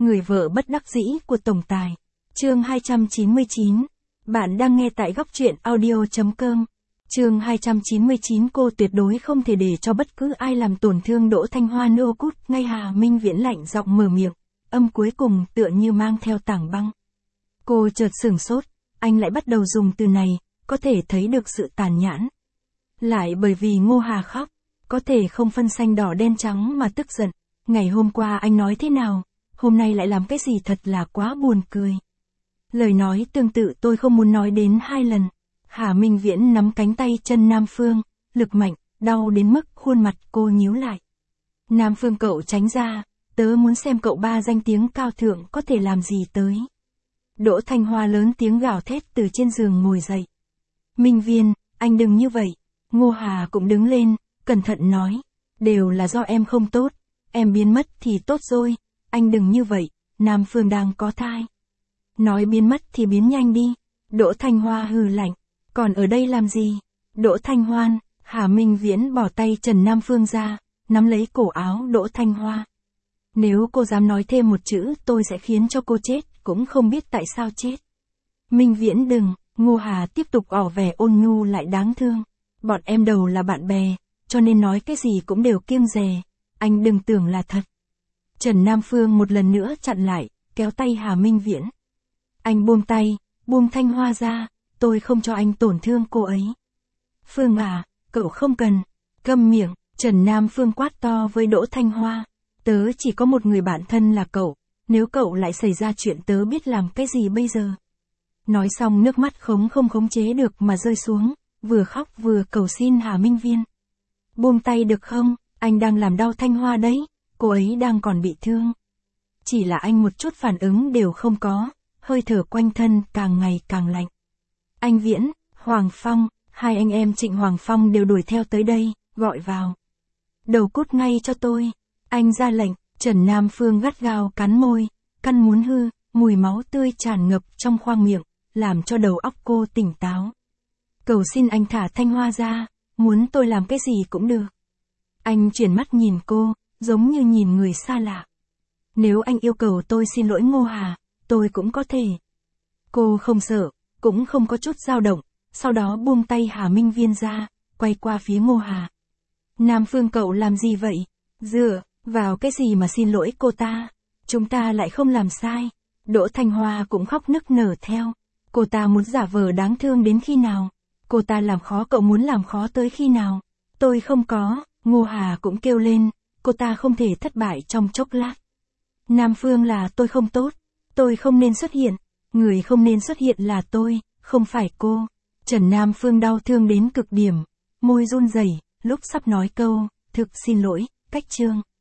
Người vợ bất đắc dĩ của tổng tài. Chương 299. Bạn đang nghe tại góc truyện audio.com. Chương 299. Cô tuyệt đối không thể để cho bất cứ ai làm tổn thương Đỗ Thanh Hoa nữa. Cút ngay. Hà Minh Viễn lạnh giọng mở miệng, âm cuối cùng tựa như mang theo tảng băng. Cô chợt sửng sốt, anh lại bắt đầu dùng từ này, có thể thấy được sự tàn nhẫn. Lại bởi vì Ngô Hà khóc, có thể không phân xanh đỏ đen trắng mà tức giận. Ngày hôm qua anh nói thế nào, hôm nay lại làm cái gì, thật là quá buồn cười. Lời nói tương tự tôi không muốn nói đến 2 lần. Hà Minh Viễn nắm cánh tay chân Nam Phương, lực mạnh, đau đến mức khuôn mặt cô nhíu lại. Nam Phương, cậu tránh ra, tớ muốn xem cậu ba danh tiếng cao thượng có thể làm gì tới. Đỗ Thanh Hoa lớn tiếng gào thét từ trên giường ngồi dậy. Minh Viên, anh đừng như vậy. Ngô Hà cũng đứng lên, cẩn thận nói, đều là do em không tốt, em biến mất thì tốt rồi, anh đừng như vậy, Nam Phương đang có thai. Nói biến mất thì biến nhanh đi. Đỗ Thanh Hoa hừ lạnh, còn ở đây làm gì? Đỗ Thanh Hoan. Hà Minh Viễn bỏ tay Trần Nam Phương ra, nắm lấy cổ áo Đỗ Thanh Hoa. Nếu cô dám nói thêm một chữ tôi sẽ khiến cho cô chết, cũng không biết tại sao chết. Minh Viễn đừng. Ngô Hà tiếp tục ỏ vẻ ôn nhu lại đáng thương. Bọn em đầu là bạn bè, cho nên nói cái gì cũng đều kiêng dè, anh đừng tưởng là thật. Trần Nam Phương một lần nữa chặn lại, kéo tay Hà Minh Viễn. Anh buông tay, buông Thanh Hoa ra, tôi không cho anh tổn thương cô ấy. Phương à, cậu không cần. Câm miệng. Trần Nam Phương quát to với Đỗ Thanh Hoa. Tớ chỉ có một người bạn thân là cậu, nếu cậu lại xảy ra chuyện tớ biết làm cái gì bây giờ. Nói xong nước mắt không khống chế được mà rơi xuống, vừa khóc vừa cầu xin Hà Minh Viên. Buông tay được không, anh đang làm đau Thanh Hoa đấy, cô ấy đang còn bị thương. Chỉ là anh một chút phản ứng đều không có, hơi thở quanh thân càng ngày càng lạnh. Anh Viễn, Hoàng Phong, hai anh em Trịnh Hoàng Phong đều đuổi theo tới đây, gọi vào. Đầu cút ngay cho tôi, anh ra lệnh. Trần Nam Phương gắt gao cắn môi, căn muốn hư, mùi máu tươi tràn ngập trong khoang miệng, làm cho đầu óc cô tỉnh táo. Cầu xin anh thả Thanh Hoa ra, muốn tôi làm cái gì cũng được. Anh chuyển mắt nhìn cô, giống như nhìn người xa lạ. Nếu anh yêu cầu tôi xin lỗi Ngô Hà, tôi cũng có thể. Cô không sợ, cũng không có chút dao động, sau đó buông tay Hà Minh Viên ra, quay qua phía Ngô Hà. Nam Phương, cậu làm gì vậy? Dựa vào cái gì mà xin lỗi cô ta? Chúng ta lại không làm sai. Đỗ Thanh Hoa cũng khóc nức nở theo. Cô ta muốn giả vờ đáng thương đến khi nào? Cô ta làm khó cậu muốn làm khó tới khi nào? Tôi không có. Ngô Hà cũng kêu lên, cô ta không thể thất bại trong chốc lát. Nam Phương, là tôi không tốt, tôi không nên xuất hiện, người không nên xuất hiện là tôi, không phải cô. Trần Nam Phương đau thương đến cực điểm, môi run rẩy, lúc sắp nói câu, thực xin lỗi, cách chương.